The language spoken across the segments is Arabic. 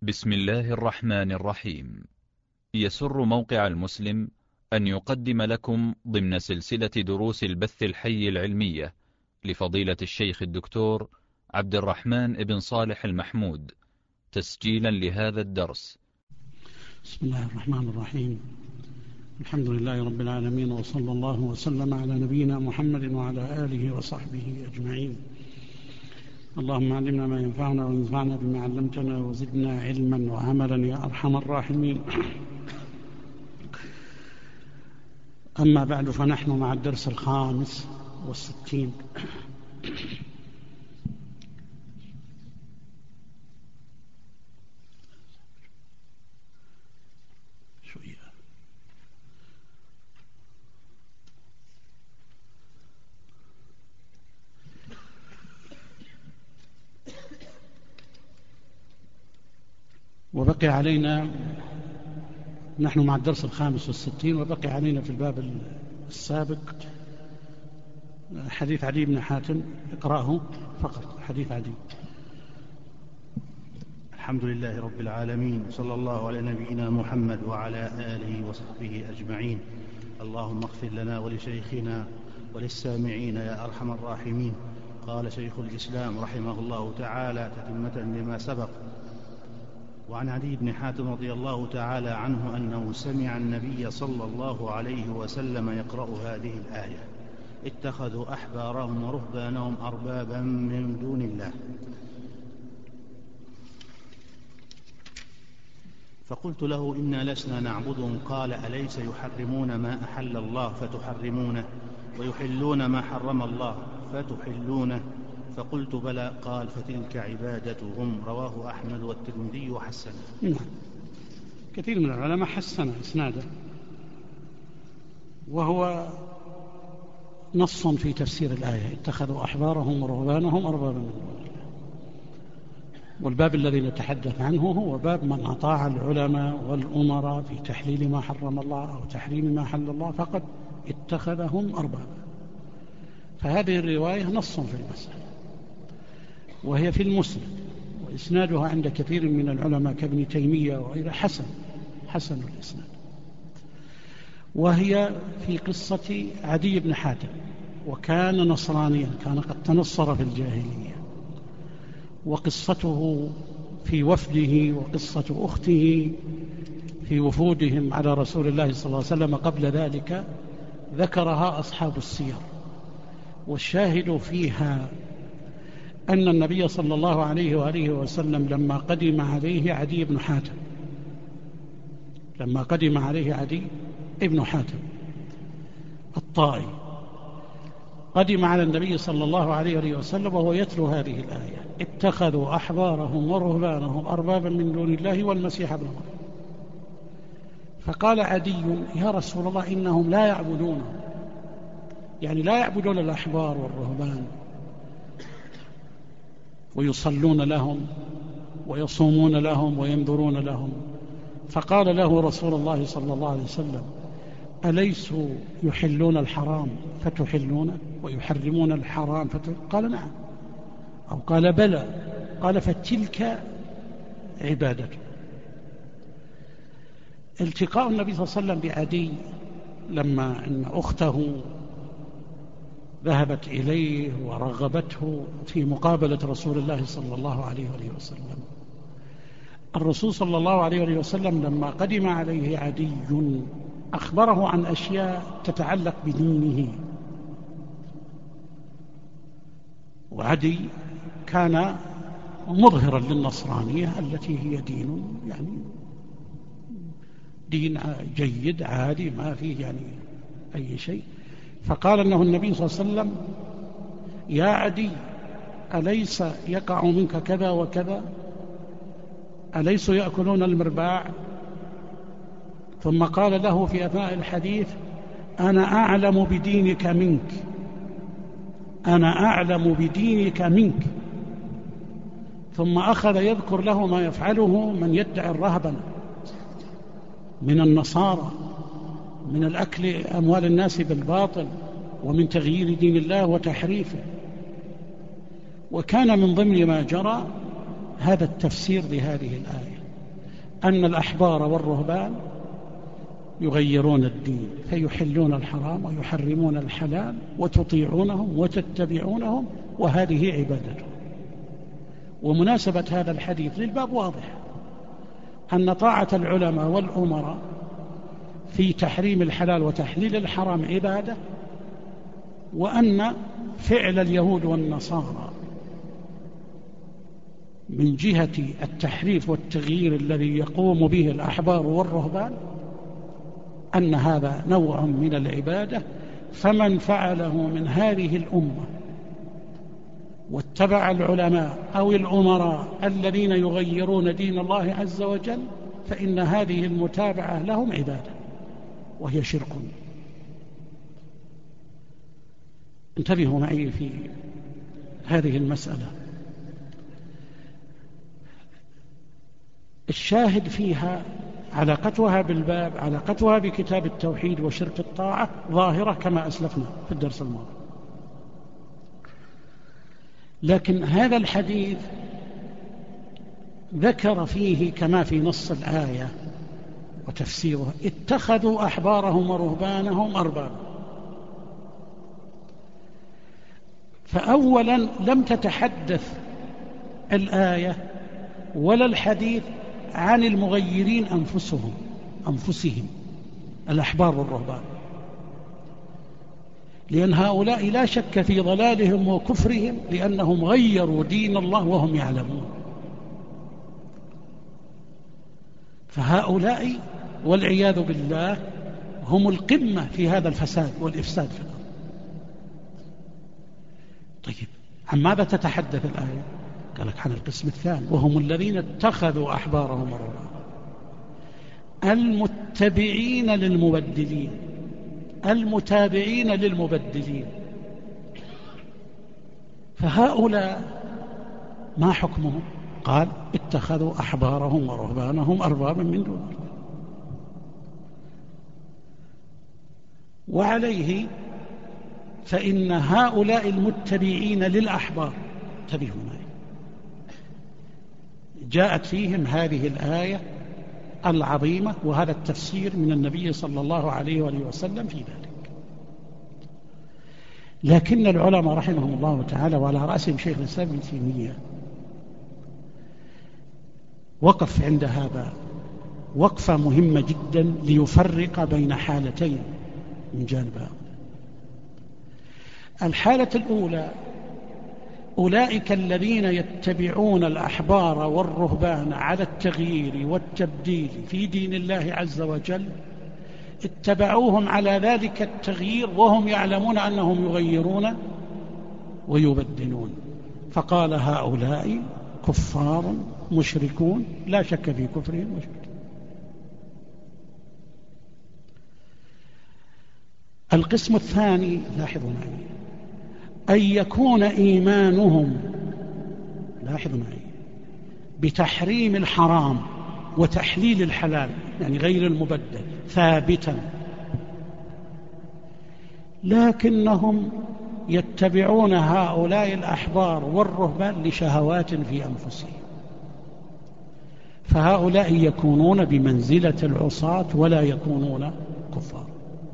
بسم الله الرحمن الرحيم. يسر موقع المسلم أن يقدم لكم ضمن سلسلة دروس البث الحي العلمية لفضيلة الشيخ الدكتور عبد الرحمن بن صالح المحمود تسجيلا لهذا الدرس. بسم الله الرحمن الرحيم. الحمد لله رب العالمين، وصلى الله وسلم على نبينا محمد وعلى آله وصحبه أجمعين. اللهم علمنا ما ينفعنا وانفعنا بما علمتنا وزدنا علما وعملا يا أرحم الراحمين. أما بعد، فنحن مع الدرس 65. وبقي علينا، نحن مع الدرس 65، وبقي علينا في الباب السابق حديث عدي بن حاتم. اقرأه فقط، حديث عدي. الحمد لله رب العالمين، صلى الله على نبينا محمد وعلى آله وصحبه أجمعين. اللهم اغفر لنا ولشيخنا وللسامعين يا أرحم الراحمين. قال شيخ الإسلام رحمه الله تعالى تتمة لما سبق: وعن عدي بن حاتم رضي الله تعالى عنه أنه سمع النبي صلى الله عليه وسلم يقرأ هذه الآية: اتخذوا أحبارهم ورهبانهم أربابا من دون الله. فقلت له: إنا لسنا نعبدهم. قال: أليس يحرمون ما أحل الله فتحرمونه، ويحلون ما حرم الله فتحلونه؟ فقلت: بلى. قال: فتلك عبادتهم. رواه أحمد والترمذي وحسنه. نعم، كثير من العلماء حسن إسناده، وهو نص في تفسير الآية: اتخذوا أحبارهم ورهبانهم أربابا من دون الله. والباب الذي نتحدث عنه هو باب من أطاع العلماء والأمراء في تحليل ما حرم الله أو تحريم ما حل الله فقد اتخذهم أربابا. فهذه الرواية نص في المسألة، وهي في المسند، وإسنادها عند كثير من العلماء كابن تيمية وغيره حسن الإسناد. وهي في قصة عدي بن حاتم، وكان نصرانيا، كان قد تنصر في الجاهلية. وقصته في وفده، وقصة أخته في وفودهم على رسول الله صلى الله عليه وسلم قبل ذلك ذكرها أصحاب السير. والشاهد فيها أن النبي صلى الله عليه وآله وسلم لما قدم عليه عدي بن حاتم الطائي، قدم على النبي صلى الله عليه وآله وسلم وهو يتلو هذه الآية: اتخذوا أحبارهم ورهبانهم أربابا من دون الله والمسيح ابن مريم. فقال عدي: يا رسول الله، إنهم لا يعبدونه، يعني لا يعبدون الأحبار والرهبان، ويصلون لهم ويصومون لهم وينذرون لهم. فقال له رسول الله صلى الله عليه وسلم: أليسوا يحلون الحرام فتحلونه ويحرمون الحرام قال: نعم. أو قال: بلى. قال: فتلك عبادته. التقاء النبي صلى الله عليه وسلم بعدي لما أن أخته ذهبت إليه ورغبته في مقابلة رسول الله صلى الله عليه وسلم، الرسول صلى الله عليه وسلم لما قدم عليه عدي أخبره عن أشياء تتعلق بدينه. وعدي كان مظهرا للنصرانية التي هي دين، يعني دين جيد عادي ما فيه يعني أي شيء. فقال أنه النبي صلى الله عليه وسلم: يا عدي، أليس يقع منك كذا وكذا؟ أليسوا يأكلون المرباع؟ ثم قال له في أثناء الحديث: أنا أعلم بدينك منك، أنا أعلم بدينك منك. ثم أخذ يذكر له ما يفعله من يدعي الرهبنة من النصارى، من الأكل أموال الناس بالباطل، ومن تغيير دين الله وتحريفه. وكان من ضمن ما جرى هذا التفسير لهذه الآية: أن الأحبار والرهبان يغيرون الدين فيحلون الحرام ويحرمون الحلال وتطيعونهم وتتبعونهم وهذه عبادتهم. ومناسبة هذا الحديث للباب واضح، أن طاعة العلماء والأمراء في تحريم الحلال وتحليل الحرام عبادة، وأن فعل اليهود والنصارى من جهة التحريف والتغيير الذي يقوم به الأحبار والرهبان أن هذا نوع من العبادة، فمن فعله من هذه الأمة واتبع العلماء أو الأمراء الذين يغيرون دين الله عز وجل فإن هذه المتابعة لهم عبادة وهي شرك. انتبهوا معي في هذه المسألة. الشاهد فيها علاقتها بالباب، علاقتها بكتاب التوحيد وشرك الطاعة ظاهرة كما أسلفنا في الدرس الماضي. لكن هذا الحديث ذكر فيه كما في نص الآية وتفسيرها: اتخذوا أحبارهم ورهبانهم أربابا. فأولا لم تتحدث الآية ولا الحديث عن المغيرين أنفسهم الأحبار والرهبان، لأن هؤلاء لا شك في ضلالهم وكفرهم لأنهم غيروا دين الله وهم يعلمون. فهؤلاء والعياذ بالله هم القمة في هذا الفساد والإفساد في الأرض. طيب، عن ماذا تتحدث الآية؟ قال لك عن القسم الثاني، وهم الذين اتخذوا أحبارهم ورهبانهم المتبعين للمبدلين، المتابعين للمبدلين. فهؤلاء ما حكمهم؟ قال: اتخذوا أحبارهم ورهبانهم أربابا من دون الله. وعليه فإن هؤلاء المتبعين للأحبار، انتبهوا معي، جاءت فيهم هذه الآية العظيمة وهذا التفسير من النبي صلى الله عليه وآله وسلم في ذلك. لكن العلماء رحمهم الله تعالى وعلى رأسهم شيخ الإسلام ابن تيمية وقف عند هذا وقفة مهمة جدا ليفرق بين حالتين من جانبها. الحالة الأولى: أولئك الذين يتبعون الأحبار والرهبان على التغيير والتبديل في دين الله عز وجل، اتبعوهم على ذلك التغيير وهم يعلمون أنهم يغيرون ويبدلون، فقال: هؤلاء كفار مشركون لا شك في كفرهم مشركين. القسم الثاني، لاحظوا معي، أن يكون إيمانهم، لاحظوا معي، بتحريم الحرام وتحليل الحلال يعني غير المبدل ثابتا، لكنهم يتبعون هؤلاء الأحبار والرهبان لشهوات في أنفسهم، فهؤلاء يكونون بمنزلة العصاة ولا يكونون كفار.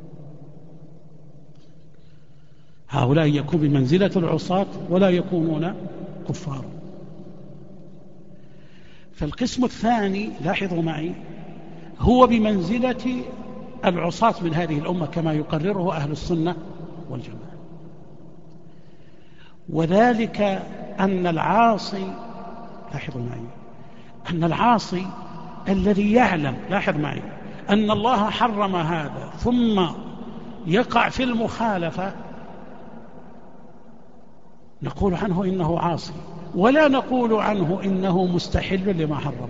هؤلاء يكون بمنزلة العصاة ولا يكونون كفار. فالقسم الثاني، لاحظوا معي، هو بمنزلة العصاة من هذه الأمة كما يقرره أهل السنة والجماعة، وذلك أن العاصي، لاحظوا معي، أن العاصي الذي يعلم، لاحظ معي، أن الله حرم هذا ثم يقع في المخالفة، نقول عنه إنه عاصي ولا نقول عنه إنه مستحل لما حرمه.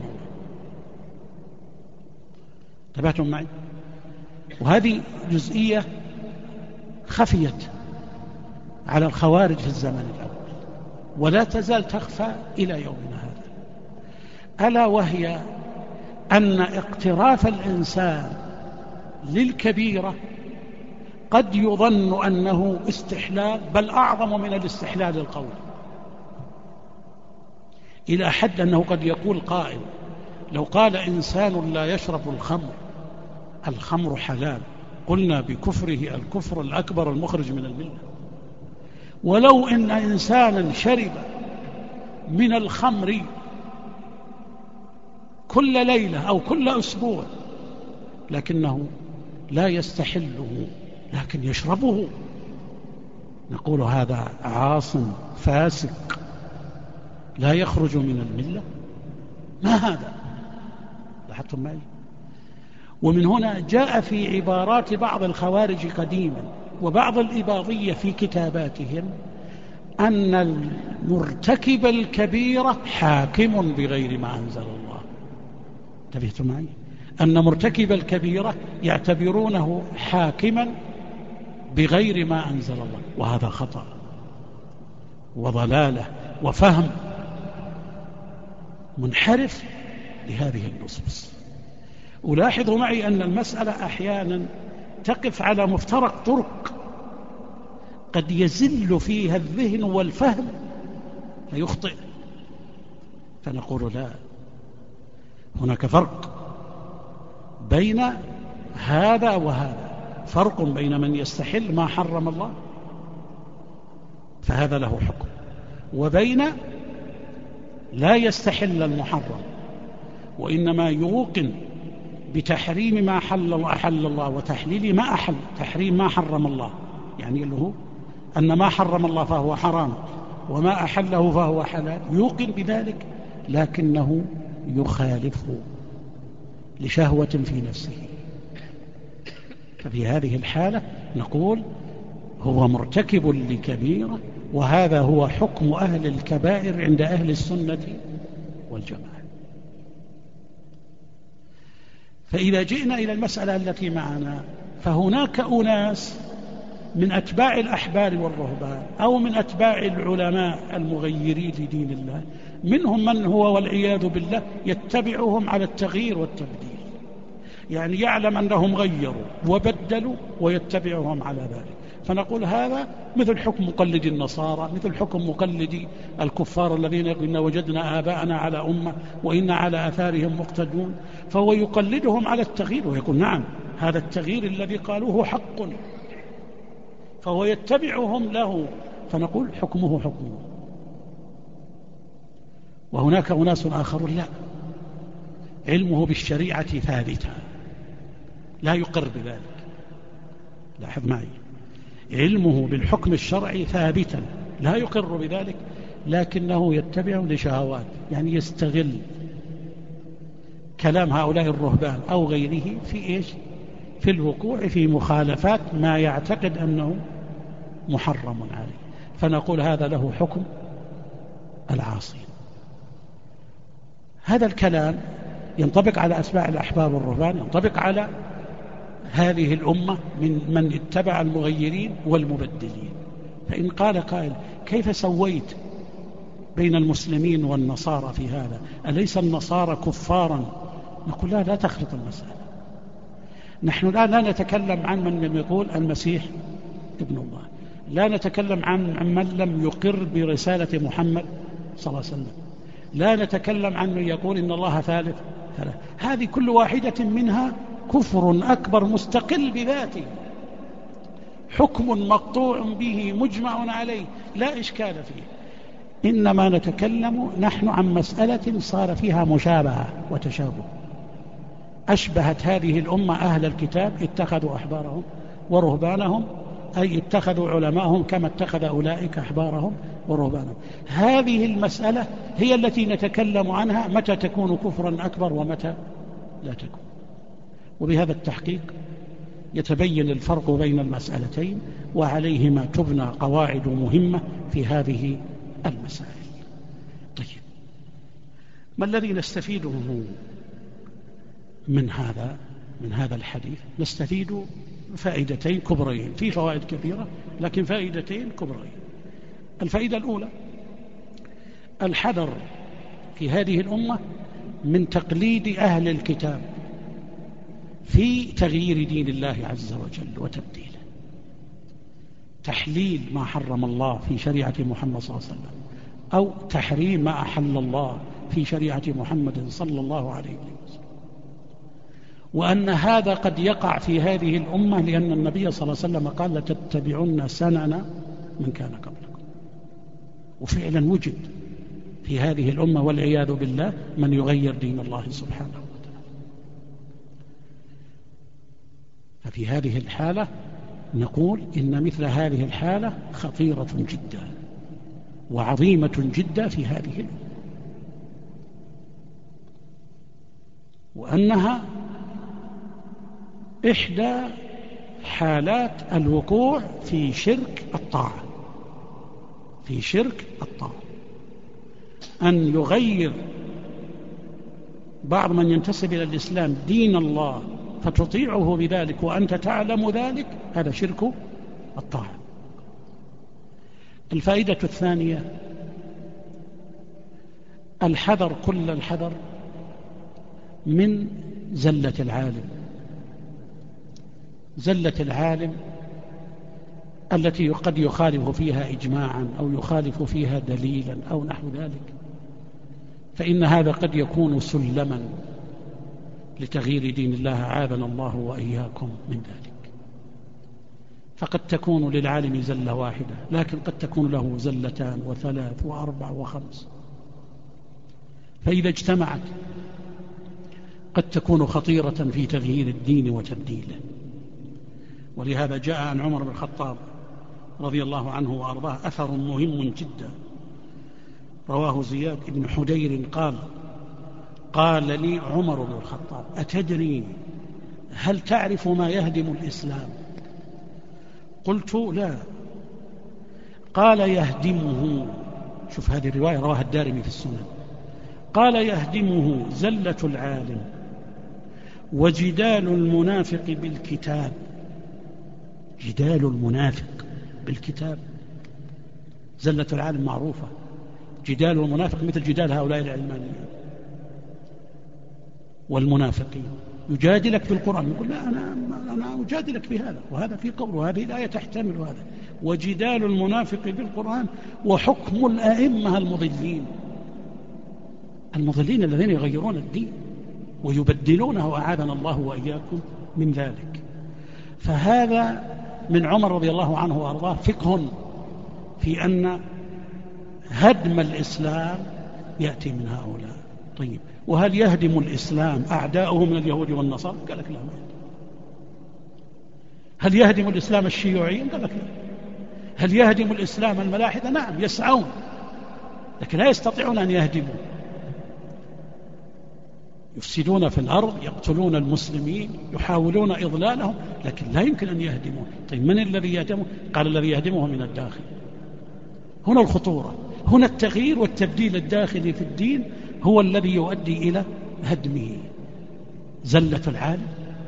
انتبهتم معي؟ وهذه جزئية خفيت على الخوارج في الزمن الأول ولا تزال تخفى إلى يومنا هذا، ألا وهي أن اقتراف الإنسان للكبيرة قد يظن أنه استحلال، بل أعظم من الاستحلال القول، إلى حد أنه قد يقول قائل: لو قال إنسان لا يشرب الخمر حلال، قلنا بكفره الكفر الأكبر المخرج من الملة. ولو إن إنسانا شرب من الخمر كل ليلة أو كل أسبوع لكنه لا يستحله لكن يشربه، نقول هذا عاص فاسق لا يخرج من الملة. ما هذا؟ لاحظتم معي؟ ومن هنا جاء في عبارات بعض الخوارج قديما وبعض الإباضية في كتاباتهم أن المرتكب الكبيرة حاكم بغير ما أنزل الله. انتبهتم معي؟ أن مرتكب الكبيرة يعتبرونه حاكما بغير ما أنزل الله، وهذا خطأ وضلالة وفهم منحرف لهذه النصوص. ألاحظ معي أن المسألة أحيانا تقف على مفترق طرق قد يزل فيها الذهن والفهم فيخطئ، فنقول لا، هناك فرق بين هذا وهذا، فرق بين من يستحل ما حرم الله فهذا له حكم، وبين لا يستحل المحرم وإنما يوقن بتحريم ما أحل الله وتحليل ما أحل، تحريم ما حرم الله، يعني اللي هو أن ما حرم الله فهو حرام وما أحله فهو حلال، يوقن بذلك لكنه يخالفه لشهوة في نفسه. ففي هذه الحالة نقول هو مرتكب لكبيرة، وهذا هو حكم أهل الكبائر عند أهل السنة والجماعة. فإذا جئنا إلى المسألة التي معنا، فهناك أناس من أتباع الأحبار والرهبان أو من أتباع العلماء المغيرين لدين الله، منهم من هو والعياذ بالله يتبعهم على التغيير والتبديل، يعني يعلم أنهم غيروا وبدلوا ويتبعهم على ذلك. فنقول هذا مثل حكم مقلد النصارى، مثل حكم مقلد الكفار الذين يقولون وجدنا آباءنا على أمة وإن على آثارهم مقتدون، فهو يقلدهم على التغيير ويقول نعم هذا التغيير الذي قالوه حق، فهو يتبعهم له، فنقول حكمه حكمه. وهناك أناس آخرون لا، علمه بالشريعة ثابتا لا يقر بذلك. لاحظ معي، علمه بالحكم الشرعي ثابتا لا يقر بذلك، لكنه يتبع لشهوات، يعني يستغل كلام هؤلاء الرهبان أو غيره في إيش؟ في الوقوع في مخالفات ما يعتقد أنه محرم عليه، فنقول هذا له حكم العاصين. هذا الكلام ينطبق على أتباع الأحبار والرهبان، ينطبق على هذه الأمة من اتبع المغيرين والمبدلين. فإن قال قائل كيف سويت بين المسلمين والنصارى في هذا؟ أليس النصارى كفارا؟ نقول لا تخلط المسألة. نحن الآن لا نتكلم عن من يقول المسيح ابن الله، لا نتكلم عن من لم يقر برسالة محمد صلى الله عليه وسلم، لا نتكلم عن من يقول إن الله ثالث. هذه كل واحدة منها كفر أكبر مستقل بذاته، حكم مقطوع به مجمع عليه لا إشكال فيه. إنما نتكلم نحن عن مسألة صار فيها مشابهة وتشابه، أشبهت هذه الأمة أهل الكتاب، اتخذوا أحبارهم ورهبانهم، أي اتخذوا علماءهم كما اتخذ أولئك أحبارهم ورهبانهم. هذه المسألة هي التي نتكلم عنها، متى تكون كفرا أكبر ومتى لا تكون. وبهذا التحقيق يتبين الفرق بين المسألتين، وعليهما تبنى قواعد مهمة في هذه المسائل. طيب، ما الذي نستفيده من هذا الحديث؟ نستفيد فائدتين كبرين، في فوائد كثيرة لكن فائدتين كبرين. الفائدة الأولى الحذر في هذه الأمة من تقليد أهل الكتاب في تغيير دين الله عز وجل وتبديله، تحليل ما حرم الله في شريعة محمد صلى الله عليه وسلم، أو تحريم ما أحل الله في شريعة محمد صلى الله عليه وسلم، وأن هذا قد يقع في هذه الأمة، لأن النبي صلى الله عليه وسلم قال لتتبعن سنن من كان قبلكم. وفعلا وجد في هذه الأمة والعياذ بالله من يغير دين الله سبحانه وتعالى. ففي هذه الحالة نقول إن مثل هذه الحالة خطيرة جدا وعظيمة جدا في هذه الأمة، وأنها إحدى حالات الوقوع في شرك الطاعة، في شرك الطاعة، أن يغير بعض من ينتسب إلى الإسلام دين الله فتطيعه بذلك وأنت تعلم ذلك، هذا شرك الطاعة. الفائدة الثانية الحذر، كل الحذر من زلة العالم، زلة العالم التي قد يخالف فيها إجماعا أو يخالف فيها دليلا أو نحو ذلك، فإن هذا قد يكون سلما لتغيير دين الله، عاذنا الله وإياكم من ذلك. فقد تكون للعالم زلة واحدة، لكن قد تكون له زلتان وثلاث وأربع وخمس، فإذا اجتمعت قد تكون خطيرة في تغيير الدين وتبديله. ولهذا جاء عن عمر بن الخطاب رضي الله عنه وأرضاه أثر مهم جدا رواه زياد بن حدير قال لي عمر بن الخطاب: أتدري هل تعرف ما يهدم الإسلام؟ قلت: لا. قال: يهدمه، شوف هذه الرواية رواها الدارمي في السنن، قال: يهدمه زلة العالم وجدال المنافق بالكتاب. جدال المنافق بالكتاب، زلة العالم معروفة، جدال المنافق مثل جدال هؤلاء العلمانيين والمنافقين، يجادلك في القرآن، يقول: لا أنا أجادلك بهذا، وهذا في قول، وهذه الآية تحتمل هذا. وجدال المنافق بالقرآن، وحكم الأئمة المضلين الذين يغيرون الدين ويبدلونه، أعاذنا الله وإياكم من ذلك. فهذا من عمر رضي الله عنه وأرضاه فقه في أن هدم الإسلام يأتي من هؤلاء. طيب، وهل يهدم الإسلام أعداؤه من اليهود والنصارى؟ قال لك لا، ما يهدم. هل يهدم الإسلام الشيوعيين؟ قال لك لا. هل يهدم الإسلام الملاحدة؟ نعم، يسعون، لكن لا يستطيعون أن يهدموا، يفسدون في الأرض، يقتلون المسلمين، يحاولون إضلالهم، لكن لا يمكن أن يهدموا. طيب، من الذي يهدمه؟ قال: الذي يهدمه من الداخل. هنا الخطورة، هنا التغيير والتبديل الداخلي في الدين هو الذي يؤدي إلى هدمه. زلة العالم،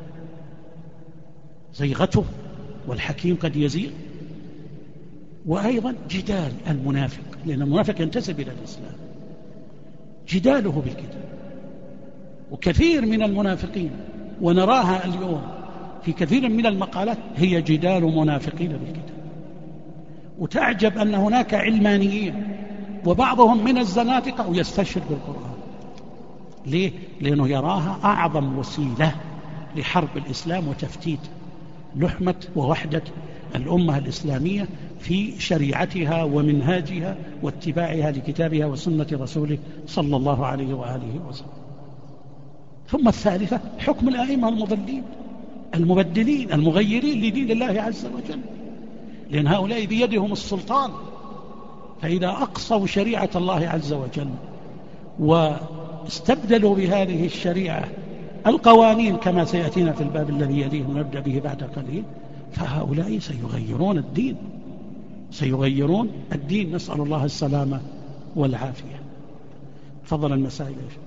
زيغته، والحكيم قد يزيغ. وأيضا جدال المنافق، لأن المنافق ينتسب إلى الإسلام، جداله بالكتاب. وكثير من المنافقين، ونراها اليوم في كثير من المقالات، هي جدال منافقين بالكتاب. وتعجب أن هناك علمانيين وبعضهم من الزنادقة ويستشهد بالقرآن. ليه؟ لأنه يراها أعظم وسيلة لحرب الإسلام وتفتيت لحمة ووحدة الأمة الإسلامية في شريعتها ومنهاجها واتباعها لكتابها وسنة رسوله صلى الله عليه وآله وسلم. ثم الثالثة حكم الأئمة المضلين المبدلين المغيرين لدين الله عز وجل، لأن هؤلاء بيدهم السلطان، فإذا أقصوا شريعة الله عز وجل واستبدلوا بهذه الشريعة القوانين كما سيأتينا في الباب الذي يليه ونبدأ به بعد قليل، فهؤلاء سيغيرون الدين، سيغيرون الدين. نسأل الله السلامة والعافية. تفضل المسائل يا شيخ.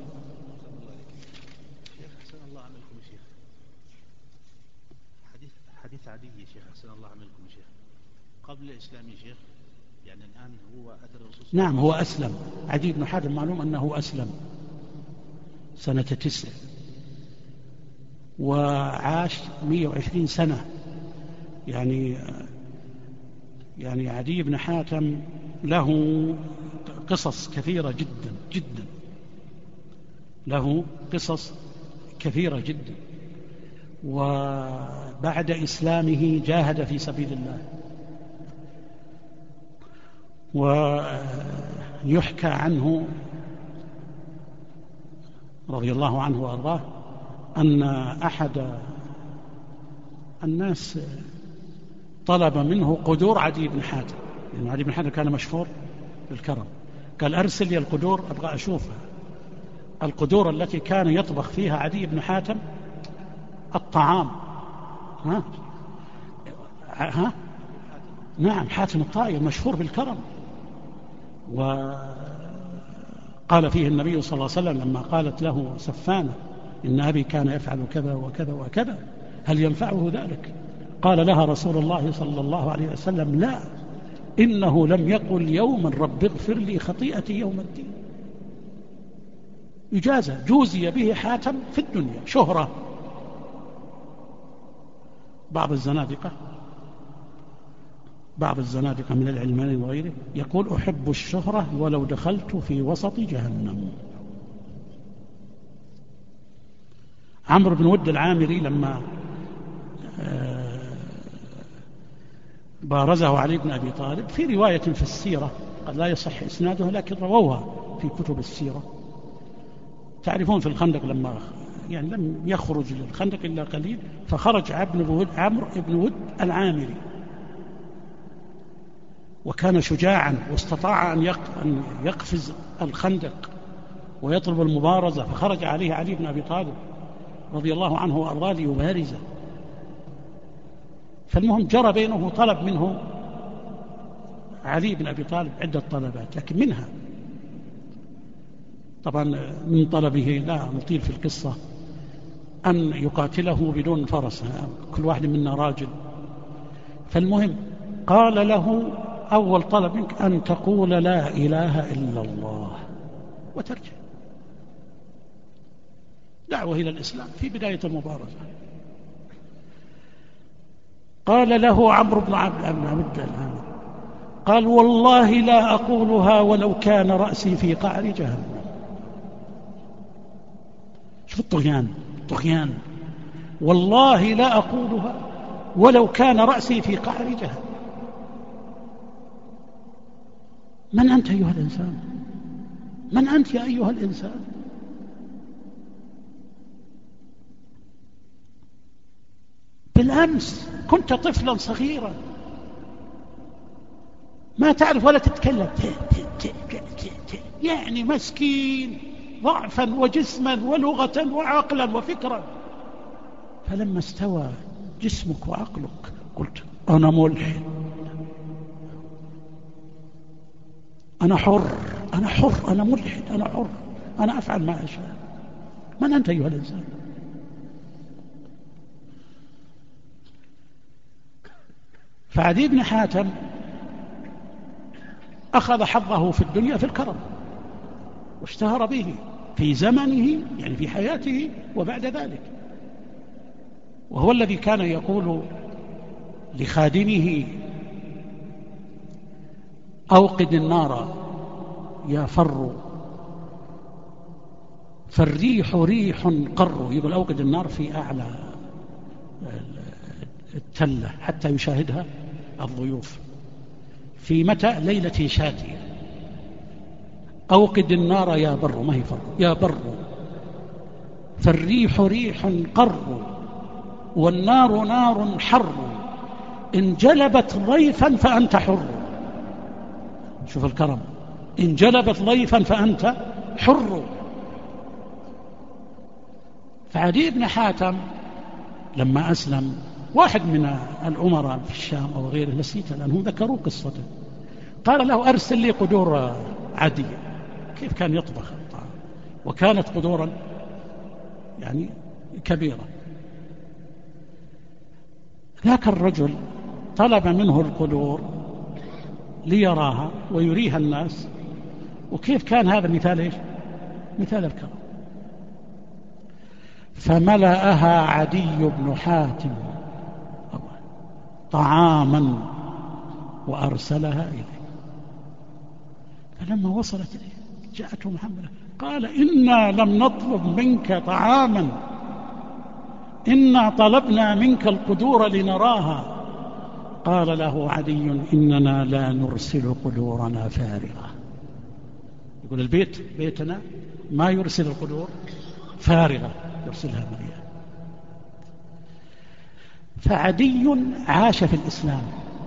أحسن الله عملكم يا شيخ. حديث عدي يا شيخ، أحسن الله عملكم يا شيخ، قبل الإسلام يا شيخ، يعني الآن هو أثر الرسول. نعم، هو أسلم. عدي بن حاتم معلوم أنه أسلم سنة 9 وعاش 120 سنة. يعني عدي بن حاتم له قصص كثيرة جدا جدا له قصص كثيرة جدا، وبعد إسلامه جاهد في سبيل الله. ويحكى عنه رضي الله عنه وأرضاه أن أحد الناس طلب منه قدور عدي بن حاتم، لأن عدي بن حاتم كان مشهور بالكرم. قال أرسل لي القدور أبغى أشوفها. القدور التي كان يطبخ فيها عدي بن حاتم الطعام. نعم، حاتم الطائي مشهور بالكرم. وقال فيه النبي صلى الله عليه وسلم لما قالت له سفانة إن أبي كان يفعل كذا وكذا وكذا، هل ينفعه ذلك؟ قال لها رسول الله صلى الله عليه وسلم لا، إنه لم يقل يوما رب اغفر لي خطيئتي يوم الدين. إجازة جوزي به حاتم في الدنيا، شهرة. بعض الزنادقة من العلمانيين وغيره يقول أحب الشهرة ولو دخلت في وسط جهنم. عمرو بن ود العامري لما بارزه علي بن أبي طالب في رواية في السيرة قد لا يصح إسناده لكن رووها في كتب السيرة. تعرفون في الخندق لما لم يخرج للخندق إلا قليل، فخرج عمرو بن ود العامري، وكان شجاعا واستطاع أن يقفز الخندق ويطلب المبارزة، فخرج عليه علي بن أبي طالب رضي الله عنه وأرضاه ليبارزه. فالمهم جرى بينه، طلب منه علي بن أبي طالب عدة طلبات، لكن منها طبعا من طلبه لا نطيل في القصة أن يقاتله بدون فرس، كل واحد منا راجل. فالمهم قال له أول طلب منك أن تقول لا إله إلا الله وترجع، دعوة إلى الإسلام في بداية المبارزة. قال له عمرو بن عبد العامر قال والله لا أقولها ولو كان رأسي في قعر جهنم. شوف الطغيان، والله لا أقولها ولو كان رأسي في قعر جهنم. من أنت أيها الإنسان؟ من أنت يا أيها الإنسان؟ بالأمس كنت طفلا صغيرا ما تعرف ولا تتكلم، يعني مسكين ضعفا وجسما ولغة وعقلا وفكرا. فلما استوى جسمك وعقلك قلت أنا ملحد، أنا حر، أنا ملحد، أنا حر، أنا أفعل ما أشاء. من أنت أيها الإنسان؟ فعدي بن حاتم أخذ حظه في الدنيا في الكرم، واشتهر به في زمنه، يعني في حياته وبعد ذلك. وهو الذي كان يقول لخادمه أوقد النار يا فر فالريح ريح قر. يقول أوقد النار في أعلى التلة حتى يشاهدها الضيوف في متى ليلة شاتية. أوقد النار يا بر، ما هي فر، يا بر فالريح ريح قر والنار نار حر إن جلبت ضيفا فأنت حر. شوف الكرم، إن جلبت ضيفا فأنت حر. فعدي بن حاتم لما أسلم واحد من الأمراء في الشام أو غيره نسيت الآن، هم ذكروا قصته، قال له أرسل لي قدور عدي، كيف كان يطبخ الطعام، وكانت قدورا يعني كبيرة. ذاك الرجل طلب منه القدور ليراها ويريها الناس. وكيف كان هذا مثال إيش؟ مثال الكرم. فملأها عدي بن حاتم طعاما وأرسلها إليه. فلما وصلت إليه جاءته محمد قال إنا لم نطلب منك طعاما، إنا طلبنا منك القدور لنراها. قال له عدي إننا لا نرسل قدورنا فارغة. يقول البيت بيتنا ما يرسل القدور فارغة، يرسلها مليئة. فعدي عاش في الإسلام،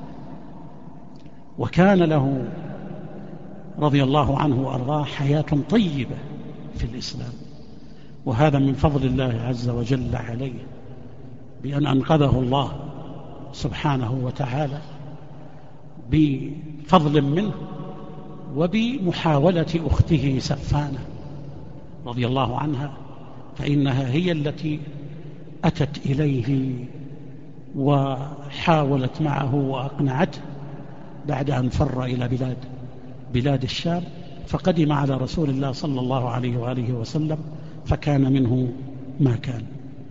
وكان له رضي الله عنه وأرضاه حياة طيبة في الإسلام، وهذا من فضل الله عز وجل عليه بأن أنقذه الله سبحانه وتعالى بفضل منه وبمحاولة أخته سفانة رضي الله عنها، فإنها هي التي أتت إليه وحاولت معه وأقنعته بعد أن فر إلى بلاد الشام، فقدم على رسول الله صلى الله عليه وآله وسلم، فكان منه ما كان.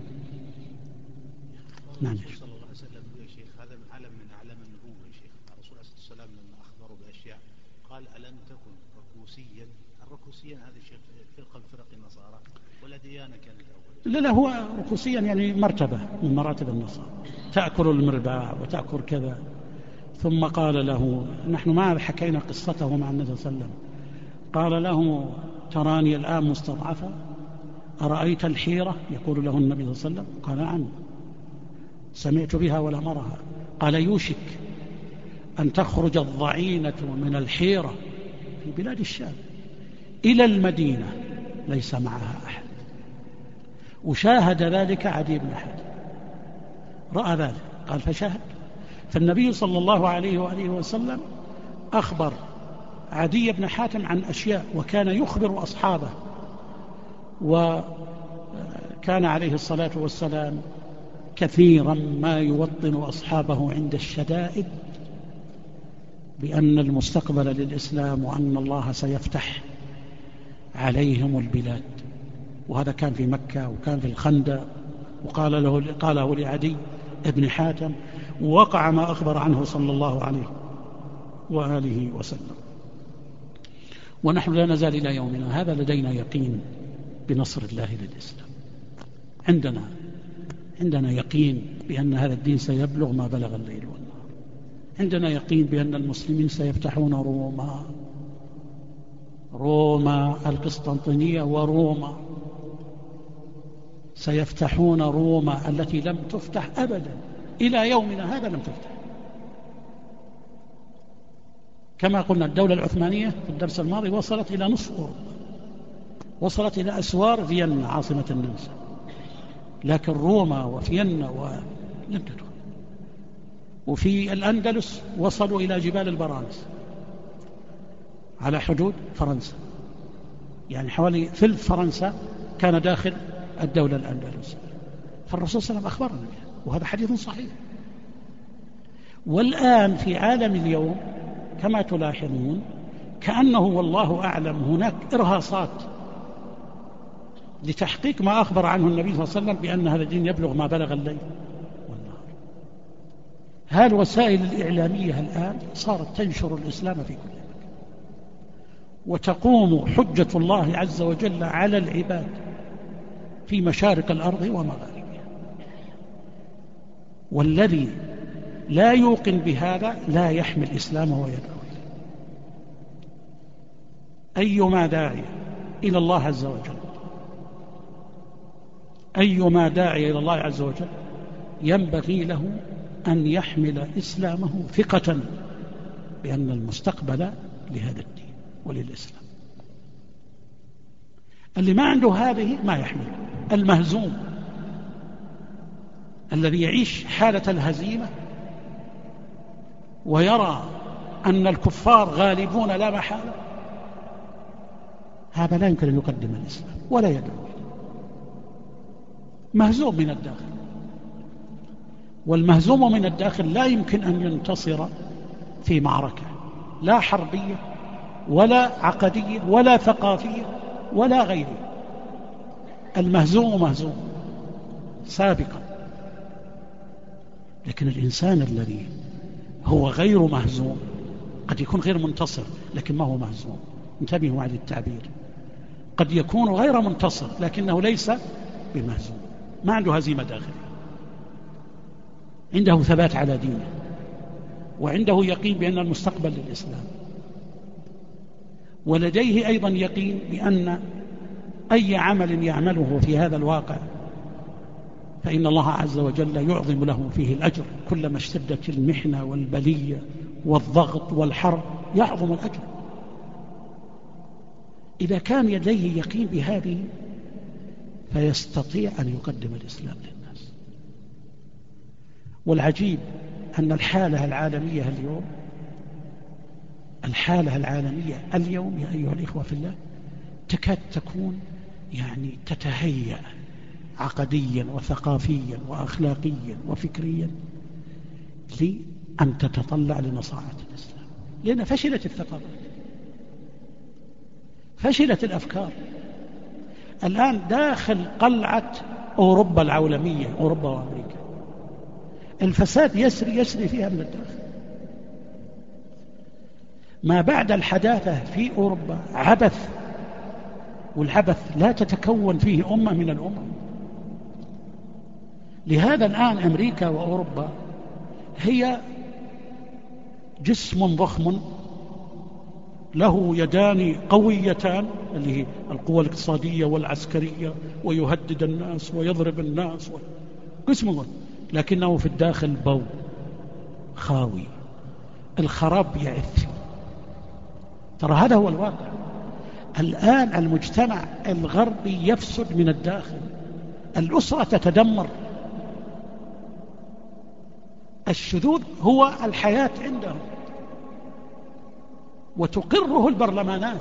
نعم صلى الله عليه وسلم يا شيخ، هذا علم من أعلام النبوة يا شيخ. الرسول عليه الصلاة والسلام لما أخبروا بأشياء قال ألم تكن ركوسيا. الركوسيا هذا شيخ فرقة من فرق النصارى ولا ديانة كانت أول؟ لا هو ركوسيا يعني مرتبة من مراتب النصارى، تأكل المربع وتأكل كذا. ثم قال له، نحن ما حكينا قصته مع النبي صلى الله عليه وسلم، قال له تراني الآن مستضعفا، أرأيت الحيرة؟ يقول له النبي صلى الله عليه وسلم. قال نعم سمعت بها ولا مرها. قال يوشك أن تخرج الضعينة من الحيرة في بلاد الشام إلى المدينة ليس معها أحد. وشاهد ذلك عدي بن حاتم، رأى ذلك قال فشاهد. فالنبي صلى الله عليه وآله وسلم أخبر عدي بن حاتم عن أشياء، وكان يخبر أصحابه، وكان عليه الصلاة والسلام كثيرا ما يوطن أصحابه عند الشدائد بأن المستقبل للإسلام وأن الله سيفتح عليهم البلاد. وهذا كان في مكة وكان في الخندق، قاله لعدي ابن حاتم، ووقع ما أخبر عنه صلى الله عليه وآله وسلم. ونحن لا نزال إلى يومنا هذا لدينا يقين بنصر الله للإسلام. عندنا يقين بأن هذا الدين سيبلغ ما بلغ الليل والنهار. عندنا يقين بأن المسلمين سيفتحون روما القسطنطينية وروما، سيفتحون روما التي لم تفتح أبدا إلى يومنا هذا، لم تفتح. كما قلنا الدولة العثمانية في الدرس الماضي وصلت إلى نصف أوروبا، وصلت إلى أسوار فيينا عاصمة النمسا، لكن روما وفيينا لم تدخل. وفي الأندلس وصلوا إلى جبال البرانس على حدود فرنسا، يعني حوالي ثلث فرنسا كان داخل الدولة الأندلسية. فالرسول صلى الله عليه وسلم أخبرنا بها، وهذا حديث صحيح. والآن في عالم اليوم كما تلاحظون كأنه والله أعلم هناك إرهاصات لتحقيق ما أخبر عنه النبي صلى الله عليه وسلم بأن هذا الدين يبلغ ما بلغ الليل والنهار. الوسائل الإعلامية الآن صارت تنشر الإسلام في كل مكان، وتقوم حجة الله عز وجل على العباد في مشارق الأرض ومغاربها. والذي لا يوقن بهذا لا يحمي الإسلام ويدعو إليه. أيما داعي إلى الله عز وجل، أيما داعي إلى الله عز وجل ينبغي له أن يحمل إسلامه ثقة بأن المستقبل لهذا الدين وللإسلام. اللي ما عنده هذه ما يحمل. المهزوم الذي يعيش حالة الهزيمة ويرى أن الكفار غالبون لا محالة، هذا لا يمكن أن يقدم الإسلام ولا يدعو. مهزوم من الداخل، والمهزوم من الداخل لا يمكن أن ينتصر في معركة لا حربية ولا عقدية ولا ثقافية ولا غيره. المهزوم مهزوم سابقا. لكن الإنسان الذي هو غير مهزوم قد يكون غير منتصر لكن ما هو مهزوم. انتبهوا على التعبير. قد يكون غير منتصر لكنه ليس بمهزوم، ما عنده هزيمة داخلية، عنده ثبات على دينه، وعنده يقين بأن المستقبل للإسلام، ولديه أيضا يقين بأن أي عمل يعمله في هذا الواقع فإن الله عز وجل يعظم له فيه الأجر، كلما اشتدت المحنة والبلية والضغط والحرب يعظم الأجر. إذا كان لديه يقين بهذه فيستطيع أن يقدم الإسلام للناس. والعجيب أن الحالة العالمية اليوم يا أيها الإخوة في الله تكاد تكون يعني تتهيأ عقديا وثقافيا وأخلاقيا وفكريا لأن تتطلع لنصاعة الإسلام، لأن فشلت الثقافات، فشلت الأفكار. الآن داخل قلعة أوروبا العولمية، أوروبا وأمريكا، الفساد يسري فيها من الداخل. ما بعد الحداثة في أوروبا عبث، والعبث لا تتكون فيه أمة من الأمم. لهذا الآن أمريكا وأوروبا هي جسم ضخم له يدان قويتان، اللي هي القوى الاقتصادية والعسكرية، ويهدد الناس ويضرب الناس، جسم ضخم لكنه في الداخل بو خاوي، الخراب يعث. ترى هذا هو الواقع. الآن المجتمع الغربي يفسد من الداخل، الأسرة تتدمر، الشذوذ هو الحياة عندهم وتقره البرلمانات.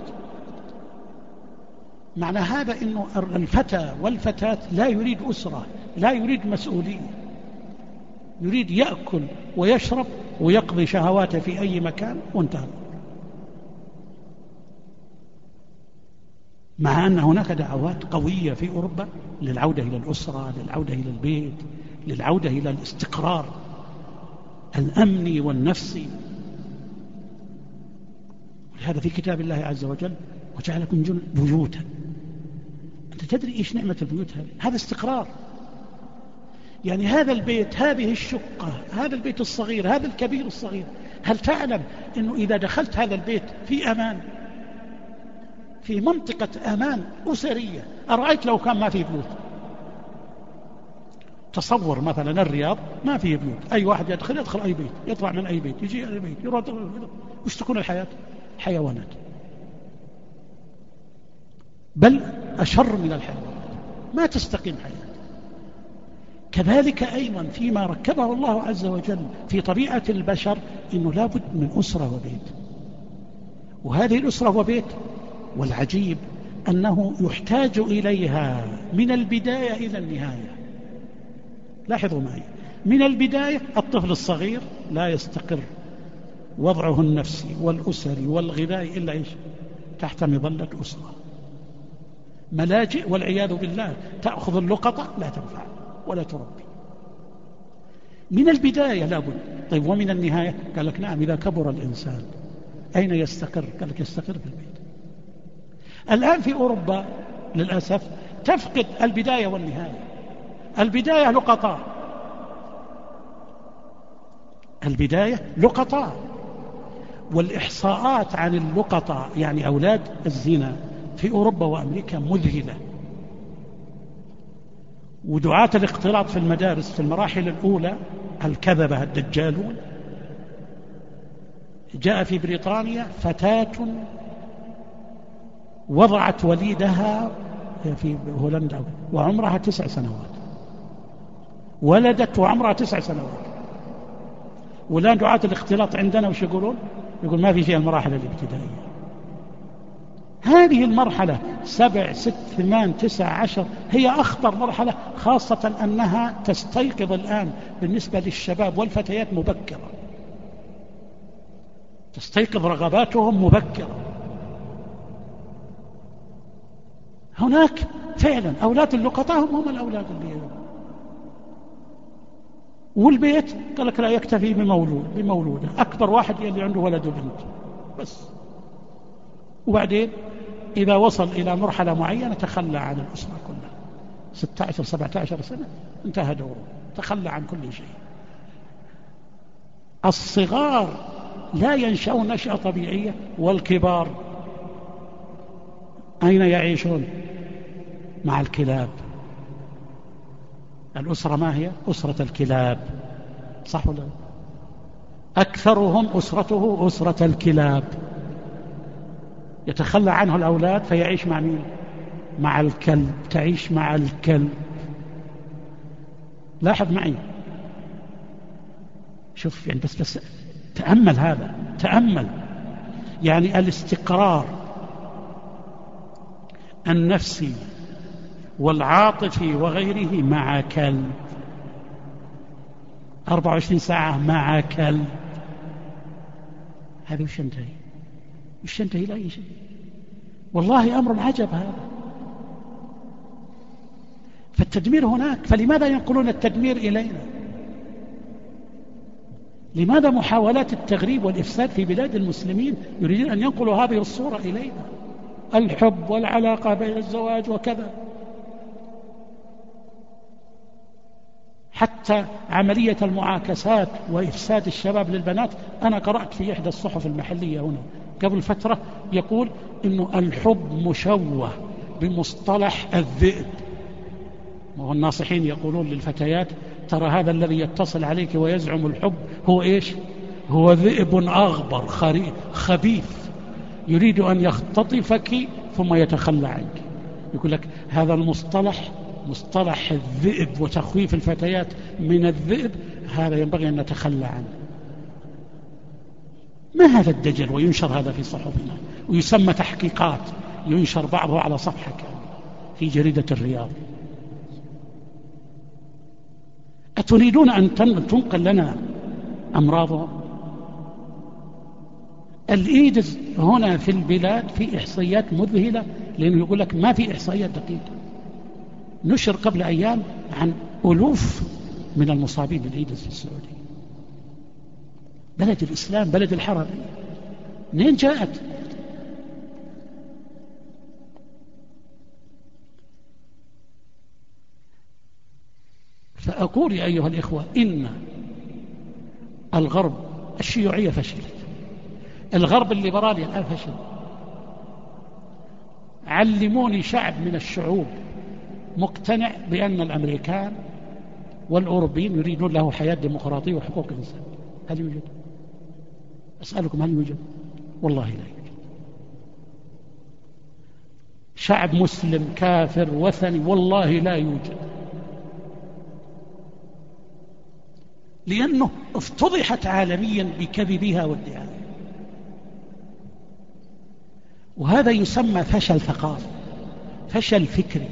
معنى هذا أنه الفتى والفتاة لا يريد أسرة، لا يريد مسؤولية، يريد يأكل ويشرب ويقضي شهواته في أي مكان وانتهى. مع أن هناك دعوات قوية في أوروبا للعودة إلى الأسرة، للعودة إلى البيت، للعودة إلى الاستقرار الأمني والنفسي. ولهذا في كتاب الله عز وجل وجعلكم بيوتا. أنت تدري إيش نعمة البيوت هذا استقرار. يعني هذا البيت، هذه الشقة، هذا البيت الصغير، هذا الكبير الصغير، هل تعلم أنه إذا دخلت هذا البيت في أمان، في منطقة أمان أسرية؟ أرأيت لو كان ما في بيوت؟ تصور مثلا الرياض ما فيه بيوت، أي واحد يدخل أي بيت، يطلع من أي بيت، يجي أي بيت، يروح. وش تكون الحياة؟ حيوانات، بل أشر من الحيوانات، ما تستقيم حياة. كذلك أيضا فيما ركبه الله عز وجل في طبيعة البشر إنه لابد من أسرة وبيت، وهذه الأسرة وبيت والعجيب أنه يحتاج إليها من البداية إلى النهاية. لاحظوا معي، من البداية الطفل الصغير لا يستقر وضعه النفسي والأسري والغذائي إلا إيش؟ تحت مظلة أسرة. ملاجئ والعياذ بالله تأخذ اللقطة لا تنفع ولا تربي. من البداية لابد. طيب ومن النهاية؟ قال لك نعم، إذا كبر الإنسان أين يستقر؟ قال لك يستقر في البيت. الآن في أوروبا للأسف تفقد البداية والنهاية. البداية لقطاء، البداية لقطاء، والإحصاءات عن اللقطاء يعني أولاد الزنا في أوروبا وأمريكا مذهلة. ودعاة الاختلاط في المدارس في المراحل الأولى الكذبة الدجالون. جاء في بريطانيا فتاة وضعت وليدها في هولندا وعمرها 9 سنوات، ولدت وعمرها 9 سنوات. والآن دعاة الاختلاط عندنا وش يقولون؟ يقول ما في شيء المراحل الابتدائية. هذه المرحلة 7 6 8 9 10 هي أخطر مرحلة، خاصة أنها تستيقظ الآن بالنسبة للشباب والفتيات مبكرة، تستيقظ رغباتهم مبكرة. هناك فعلا أولاد اللقطاء هم الأولاد اللي والبيت قال لك لا يكتفي بمولودة، أكبر واحد اللي عنده ولد وبنت بس. وبعدين إذا وصل إلى مرحلة معينة تخلى عن الأسرة كلها، 16-17 سنة انتهى دوره، تخلى عن كل شيء. الصغار لا ينشأون نشأة طبيعية، والكبار أين يعيشون؟ مع الكلاب. الأسرة ما هي؟ أسرة الكلاب، صح ولا لا؟ أكثرهم أسرته أسرة الكلاب، يتخلى عنه الأولاد فيعيش مع مين؟ مع الكلب، تعيش مع الكلب. لاحظ معي، شوف يعني بس تأمل هذا، تأمل يعني الاستقرار النفسي والعاطفي وغيره مع كلب، 24 ساعة مع كلب، هذا وش ينتهي؟ وش ينتهي إلى أي شيء؟ والله أمر عجب هذا. فالتدمير هناك، فلماذا ينقلون التدمير إلينا؟ لماذا محاولات التغريب والإفساد في بلاد المسلمين يريدون أن ينقلوا هذه الصورة إلينا؟ الحب والعلاقة بين الزواج وكذا، حتى عملية المعاكسات وإفساد الشباب للبنات. أنا قرأت في إحدى الصحف المحلية هنا قبل فترة يقول إنه الحب مشوه بمصطلح الذئب، والناصحين يقولون للفتيات ترى هذا الذي يتصل عليك ويزعم الحب هو إيش؟ هو ذئب أغبر خبيث يريد أن يختطفك ثم يتخلى عنك. يقول لك هذا المصطلح، مصطلح الذئب وتخويف الفتيات من الذئب، هذا ينبغي أن نتخلى عنه. ما هذا الدجل؟ وينشر هذا في صحفنا ويسمى تحقيقات، ينشر بعضه على صفحة في جريدة الرياض. أتريدون أن تنقل لنا أمراضهم؟ الإيدز هنا في البلاد في إحصائيات مذهلة، لأنه يقول لك ما في إحصائيات دقيقة. نشر قبل أيام عن ألوف من المصابين بالإيدز في السعودية. بلد الإسلام، بلد الحرمين، منين جاءت؟ فأقول يا أيها الإخوة إن الغرب الشيوعية فشلت، الغرب الليبرالي الآن فشل. علموني شعب من الشعوب مقتنع بأن الأمريكان والأوروبيين يريدون له حياة ديمقراطية وحقوق الإنسان. هل يوجد؟ أسألكم هل يوجد؟ والله لا يوجد. شعب مسلم كافر وثني والله لا يوجد، لأنه افتضحت عالميا بكذبها وادعائها. وهذا يسمى فشل ثقافي، فشل فكري.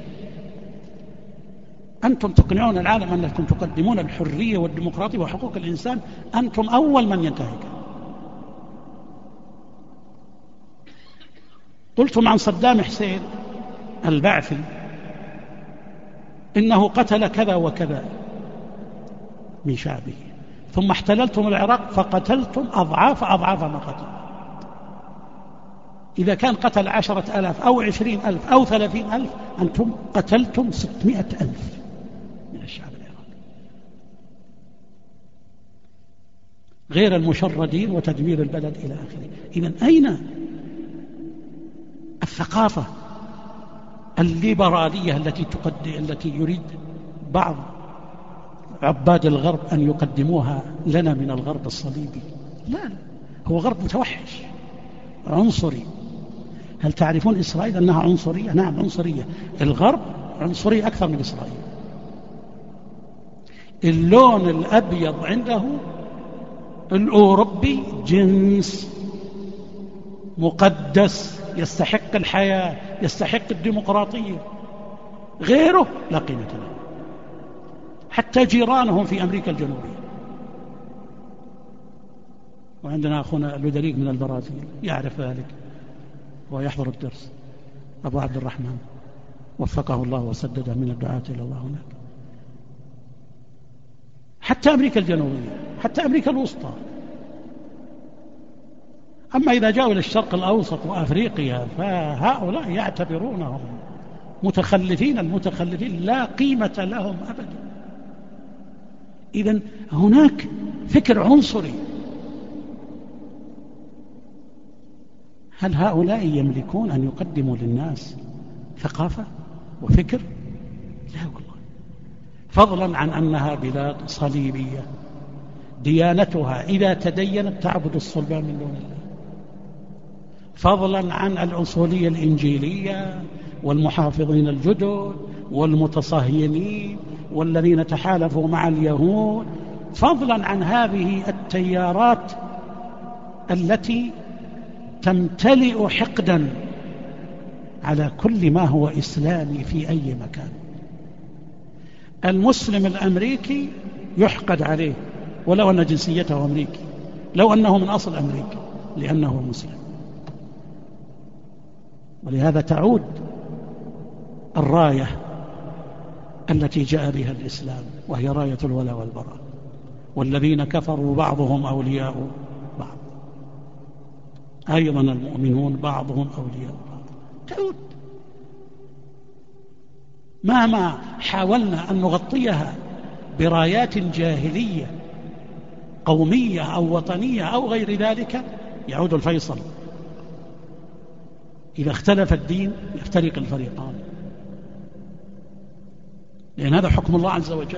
أنتم تقنعون العالم أنكم تقدمون الحرية والديمقراطية وحقوق الإنسان، أنتم أول من ينتهك. قلتم عن صدام حسين البعثي إنه قتل كذا وكذا من شعبه، ثم احتللتم العراق فقتلتم أضعاف ما قتل. إذا كان قتل 10,000 أو 20,000 أو 30,000، أنتم قتلتم 600,000 من الشعب العراقي، غير المشردين وتدمير البلد إلى آخره. إذن أين الثقافة الليبرالية التي يريد بعض عباد الغرب أن يقدموها لنا من الغرب الصليبي؟ لا، هو غرب متوحش عنصري. هل تعرفون إسرائيل أنها عنصرية؟ نعم عنصرية. الغرب عنصري أكثر من إسرائيل. اللون الأبيض عنده الأوروبي جنس مقدس، يستحق الحياة، يستحق الديمقراطية، غيره لا قيمة له. حتى جيرانهم في أمريكا الجنوبية. وعندنا أخونا لودريك من البرازيل يعرف ذلك ويحضر الدرس، أبو عبد الرحمن وفقه الله وسدده من الدعاة إلى الله هناك. حتى أمريكا الجنوبية، حتى أمريكا الوسطى، أما إذا جاءوا إلى الشرق الأوسط وأفريقيا فهؤلاء يعتبرونهم متخلفين، المتخلفين لا قيمة لهم أبدا. إذن هناك فكر عنصري. هل هؤلاء يملكون أن يقدموا للناس ثقافة وفكر؟ لا والله. فضلا عن أنها بلاد صليبية ديانتها إذا تدينت تعبد الصلبان من دون الله، فضلا عن الأصولية الإنجيلية والمحافظين الجدد والمتصهينين والذين تحالفوا مع اليهود، فضلا عن هذه التيارات التي تمتلئ حقدا على كل ما هو إسلامي في أي مكان. المسلم الأمريكي يحقد عليه ولو أن جنسيته أمريكي، لو أنه من أصل أمريكي، لأنه مسلم. ولهذا تعود الراية التي جاء بها الإسلام، وهي راية الولاء والبراء، والذين كفروا بعضهم أولياء بعض، أيضا المؤمنون بعضهم أولياء بعض. تعود مهما حاولنا أن نغطيها برايات جاهلية قومية أو وطنية أو غير ذلك، يعود الفيصل. إذا اختلف الدين يفترق الفريقان، لأن هذا حكم الله عز وجل.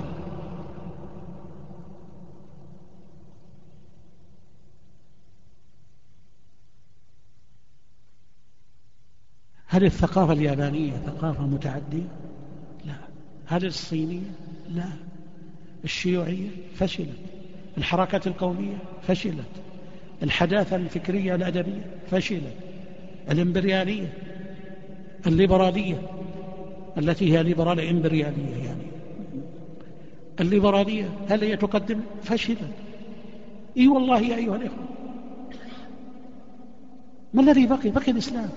هل الثقافة اليابانية ثقافة متعدية؟ لا. هل الصينية؟ لا. الشيوعية فشلت، الحركات القومية فشلت، الحداثة الفكرية الأدبية فشلت، الإمبريالية الليبرالية التي هي ليبرالية إمبريالية، يعني الليبرالية هل هي تقدم؟ فشلت. إي والله يا أيها الإخوة. ما الذي بقي؟ بقي الإسلام.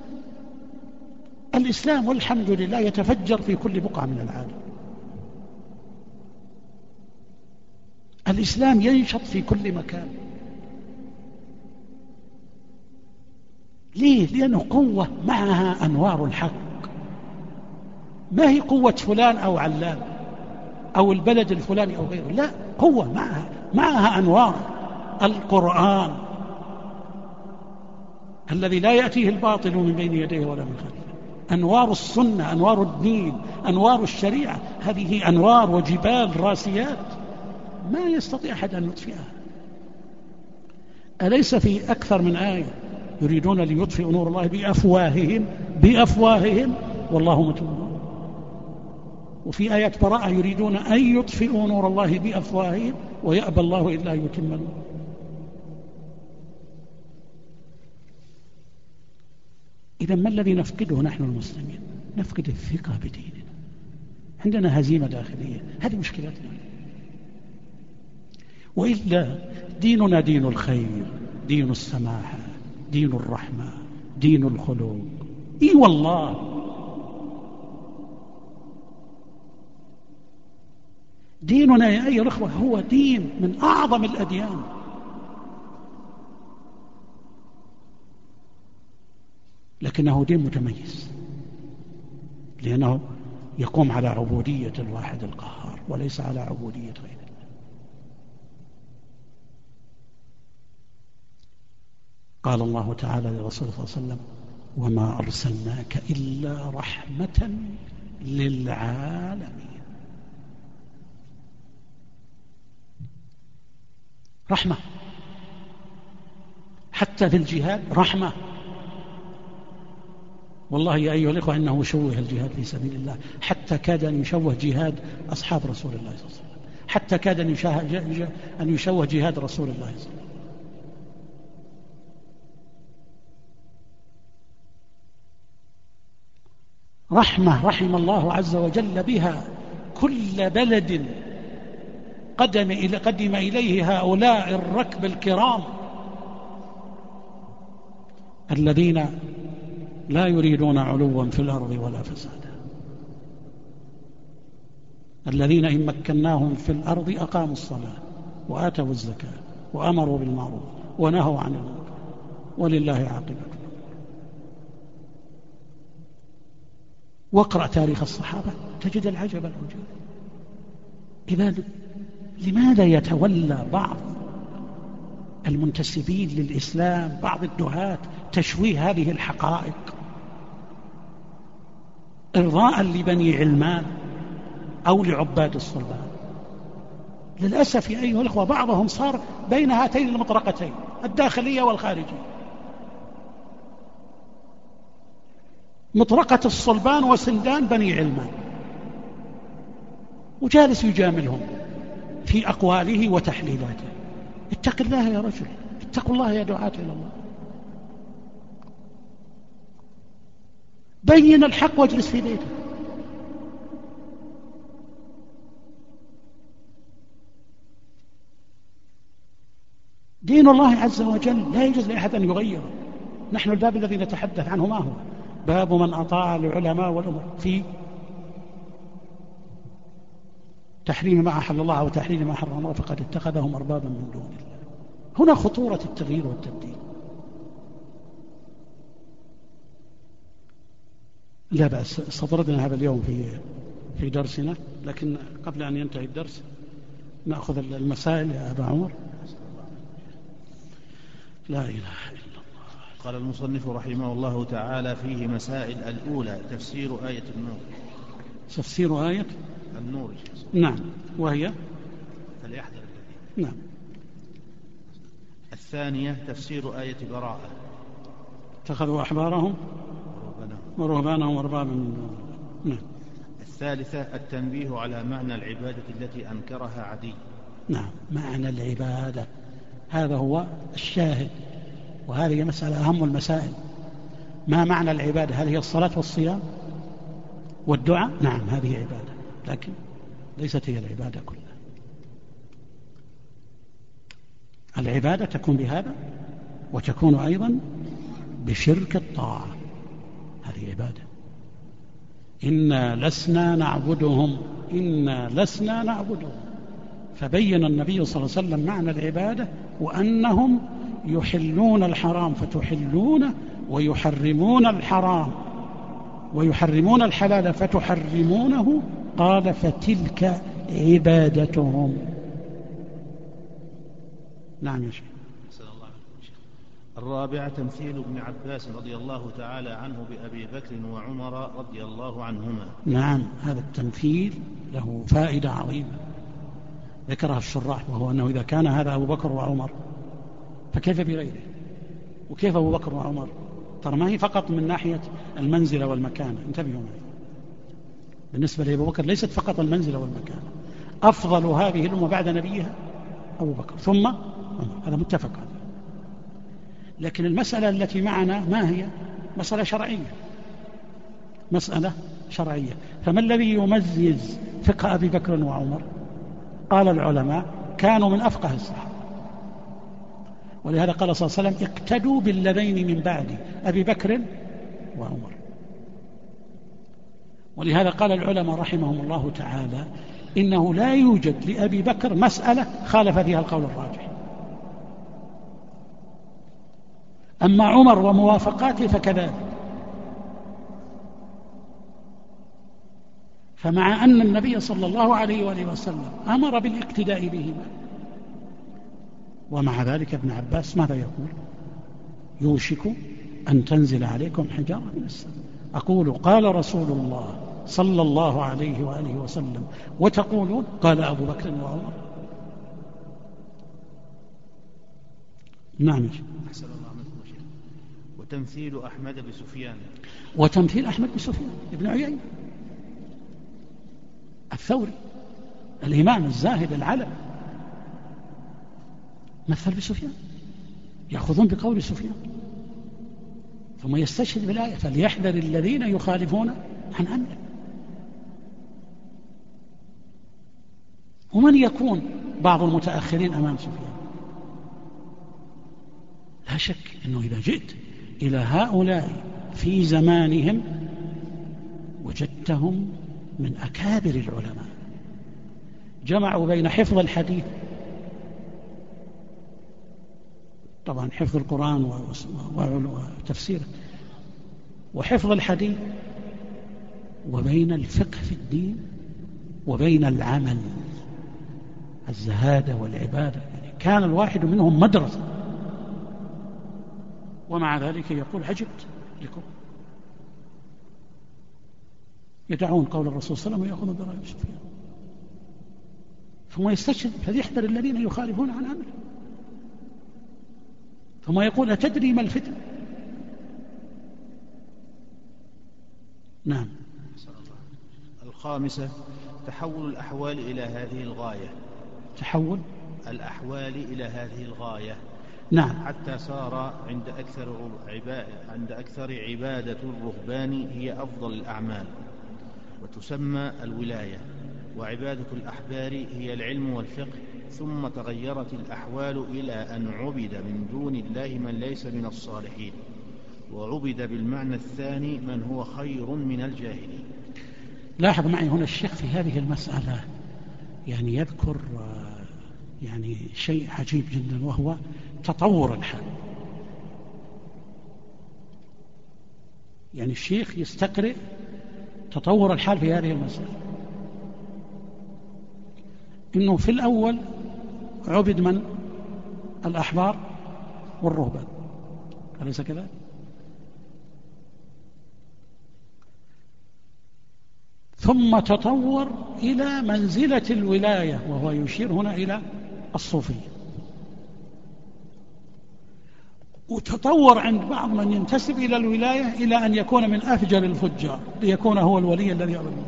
الإسلام والحمد لله يتفجر في كل بقعة من العالم. الإسلام ينشط في كل مكان. ليه؟ لأنه قوة معها أنوار الحق، ما هي قوة فلان أو علان أو البلد الفلاني أو غيره، لا، قوة معها أنوار القرآن الذي لا يأتيه الباطل من بين يديه ولا من خلفه، أنوار السنة، أنوار الدين، أنوار الشريعة. هذه أنوار وجبال راسيات ما يستطيع أحد أن يطفئها. أليس في أكثر من آية يريدون ليطفئوا نور الله بأفواههم والله متم نوره؟ وفي آيات براءة يريدون أن يطفئوا نور الله بأفواههم ويأبى الله إلا أن يتم نوره. إذا ما الذي نفقده نحن المسلمين؟ نفقد الثقة بديننا، عندنا هزيمة داخلية، هذه مشكلتنا. وإلا ديننا دين الخير، دين السماحة، دين الرحمة، دين الخلق. إي والله ديننا يا أيها الأخوة هو دين من أعظم الأديان، لكنه دين متميز لأنه يقوم على عبودية الواحد القهار وليس على عبودية غيره. قال الله تعالى لرسوله صلى الله عليه وسلم: وما أرسلناك إلا رحمة للعالمين. رحمة، حتى في الجهاد رحمة. والله يا أيها الإخوة إنه شوه الجهاد في سبيل الله، حتى كاد أن يشوه جهاد أصحاب رسول الله صلى الله عليه وسلم، حتى كاد أن يشوه جهاد رسول الله صلى الله عليه وسلم. رحمة رحم الله عز وجل بها كل بلد قدم إليه هؤلاء الركب الكرام الذين لا يريدون علوا في الأرض ولا فسادا، الذين إن مكناهم في الأرض أقاموا الصلاة وآتوا الزكاة وأمروا بالمعروف ونهوا عن المنكر ولله عاقبة. واقرأ تاريخ الصحابة تجد العجب العجاب. إذا لماذا يتولى بعض المنتسبين للإسلام، بعض الدعاة، تشويه هذه الحقائق إرضاء لبني علمان أو لعباد الصلبان؟ للأسف يا أيها الأخوة بعضهم صار بين هاتين المطرقتين، الداخلية والخارجية، مطرقة الصلبان وسندان بني علمان، وجالس يجاملهم في أقواله وتحليلاته. اتق الله يا رجل، اتقوا الله يا دعاة إلى الله، بين الحق واجلس في بيتك. دين الله عز وجل لا يجوز لأحد أن يغيره. نحن الباب الذي نتحدث عنه ما هو؟ باب من أطاع العلماء والأمراء في تحريم ما أحل الله وتحريم ما حرم الله فقد اتخذهم أربابا من دون الله. هنا خطورة التغيير والتبديل. لا بأس، استطردنا هذا اليوم في درسنا، لكن قبل أن ينتهي الدرس نأخذ المسائل يا أبا عمر. لا إله إلا الله. قال المصنف رحمه الله تعالى فيه مسائل. الأولى تفسير آية النور. تفسير آية النور. نعم، وهي فليحذر الذين. نعم. الثانية تفسير آية براءة. اتخذوا أحبارهم ورهبانهم أربابا من دون الله. نعم. الثالثة التنبيه على معنى العبادة التي أنكرها عدي. نعم، معنى العبادة هذا هو الشاهد، وهذه مسألة أهم المسائل. ما معنى العبادة؟ هل هي الصلاة والصيام والدعاء؟ نعم، هذه عبادة، لكن ليست هي العبادة كلها. العبادة تكون بهذا، وتكون أيضا بشرك الطاعة، هذه عبادة. إنا لسنا نعبدهم. فبين النبي صلى الله عليه وسلم معنى العبادة، وأنهم يحلون الحرام فتحلونه، ويحرمون الحرام ويحرمون الحلال فتحرمونه. قال فتلك عبادتهم. نعم يا شيخ. الرابعة تمثيل ابن عباس رضي الله تعالى عنه بأبي بكر وعمر رضي الله عنهما. نعم، هذا التمثيل له فائدة عظيمة ذكرها الشراح، وهو أنه إذا كان هذا أبو بكر وعمر فكيف بغيره؟ وكيف أبو بكر وعمر؟ ترى ما هي فقط من ناحية المنزلة والمكان، انتبهوا معي. بالنسبة لأبو بكر ليست فقط المنزلة والمكان، أفضل هذه الأمة بعد نبيها أبو بكر ثم عمر، هذا متفق عليه. لكن المسألة التي معنا ما هي؟ مسألة شرعية. فما الذي يميز فقه أبي بكر وعمر؟ قال العلماء كانوا من أفقه الصحابة، ولهذا قال صلى الله عليه وسلم اقتدوا بالذين من بعد أبي بكر وعمر. ولهذا قال العلماء رحمهم الله تعالى إنه لا يوجد لأبي بكر مسألة خالف فيها القول الراجح، أما عمر وموافقاته فكذلك. فمع أن النبي صلى الله عليه وآله وسلم أمر بالاقتداء بهما، ومع ذلك ابن عباس ماذا يقول؟ يوشك أن تنزل عليكم حجارة من السماء. أقول قال رسول الله صلى الله عليه وآله وسلم، وتقولون قال أبو بكر وعمر. نعم. أحسن الله منكم شيخ. وتمثيل أحمد بسفيان. وتمثيل أحمد بسفيان ابن عيينة الثوري الإمام الزاهد العلم، مثل بسفيان، يأخذون بقول سفيان ثم يستشهد بالآية فليحذر الذين يخالفون عن أمره. ومن يكون بعض المتأخرين أمام سفيان؟ لا شك أنه إذا جئت إلى هؤلاء في زمانهم وجدتهم من أكابر العلماء، جمعوا بين حفظ الحديث طبعا حفظ القرآن وتفسيره وحفظ الحديث، وبين الفقه في الدين وبين العمل، الزهادة والعبادة. يعني كان الواحد منهم مدرسة، ومع ذلك يقول عجبت لكم يدعون قول الرسول صلى الله عليه وسلم ويأخذون برأي سفيان، ثم يستشهد فليحذر الذين يخالفون عن أمره، ثم يقول أتدري ما الفتن؟ نعم. الخامسة تحول الأحوال إلى هذه الغاية. تحول الأحوال إلى هذه الغاية. نعم. حتى صار عند أكثر عبادة الرهبان هي أفضل الأعمال وتسمى الولاية، وعبادة الأحبار هي العلم والفقه. ثم تغيرت الأحوال إلى أن عبد من دون الله من ليس من الصالحين، وعبد بالمعنى الثاني من هو خير من الجاهلين. لاحظ معي هنا الشيخ في هذه المسألة يعني يذكر يعني شيء عجيب جدا، وهو تطور الحال. يعني الشيخ يستقرئ تطور الحال في هذه المسألة، إنه في الأول عبد من؟ الأحبار والرهبان، أليس كذلك؟ ثم تطور إلى منزلة الولاية، وهو يشير هنا إلى الصوفية. وتطور عند بعض من ينتسب إلى الولاية إلى أن يكون من أفجر الفجار ليكون هو الولي الذي أرضيه.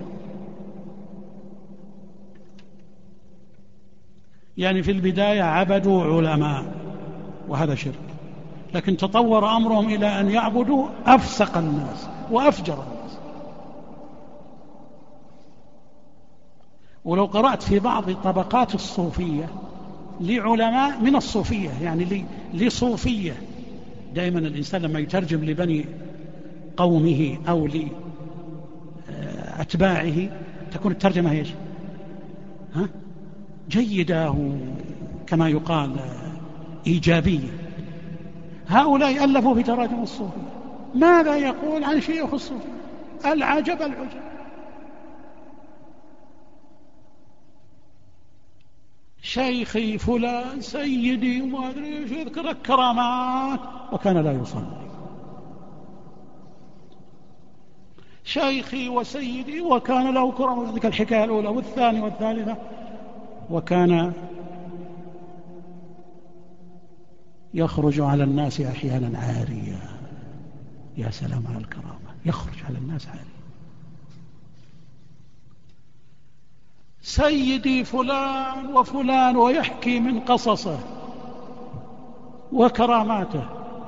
يعني في البداية عبدوا علماء وهذا شرك، لكن تطور أمرهم إلى أن يعبدوا أفسق الناس وأفجر الناس. ولو قرأت في بعض طبقات الصوفية لعلماء من الصوفية، يعني لصوفية، دائما الإنسان لما يترجم لبني قومه أو لأتباعه تكون الترجمة ايش؟ جيدة كما يقال إيجابية. هؤلاء ألفوا في تراجم الصوفية ماذا يقول عن شيوخ الصوفية؟ العجب العجب. شيخي فلان سيدي وما أدري ايش، يذكر الكرامات وكان لا يصلي. شيخي وسيدي وكان له كرامات، ذلك الحكاية الأولى والثانية والثالثة، وكان يخرج على الناس أحيانا عاريا. يا سلام على الكرامة، يخرج على الناس عاريا. سيدي فلان وفلان، ويحكي من قصصه وكراماته.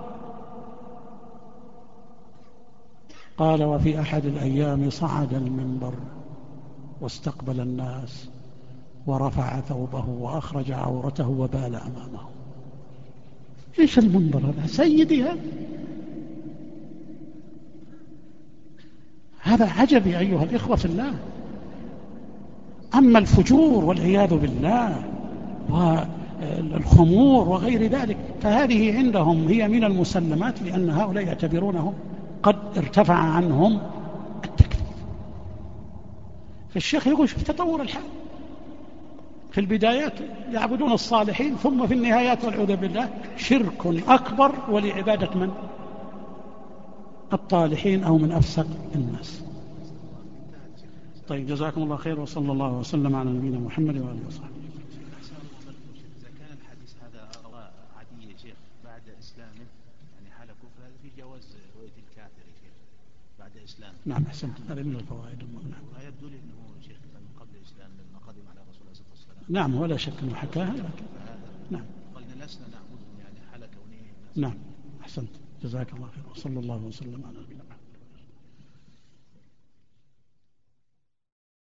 قال وفي أحد الأيام صعد المنبر واستقبل الناس ورفع ثوبه وأخرج عورته وبال أمامه. إيش المنبر هذا؟ سيدي هذا عجب يا أيها الإخوة في الله. أما الفجور والعياذ بالله والخمور وغير ذلك فهذه عندهم هي من المسلمات، لأن هؤلاء يعتبرونهم قد ارتفع عنهم التكليف. فالشيخ يقول شوف تطور الحال، في البدايات يعبدون الصالحين، ثم في النهايات والعياذ بالله شرك أكبر ولعبادة من؟ الطالحين أو من أفسق الناس. طيب جزاكم الله خير، وصلى الله وسلم على نبينا محمد وآله وصحبه. إذا كان الحديث هذا عادي يا شيخ بعد إسلامه، يعني حال كفر، هذا في جواز رؤية الكافر يا شيخ بعد إسلامه. نعم أحسنت، هذا من الفوائد المهمة. ويبدو لي أنه شيخ من قبل الإسلام لما قدم على رسول الله صلى الله عليه وسلم. نعم ولا شك أنه حكاها، لكن نعم قلنا لسنا نعبدهم يعني حال كونه. نعم أحسنت، جزاك الله خير، وصلى الله وسلم على نبينا محمد.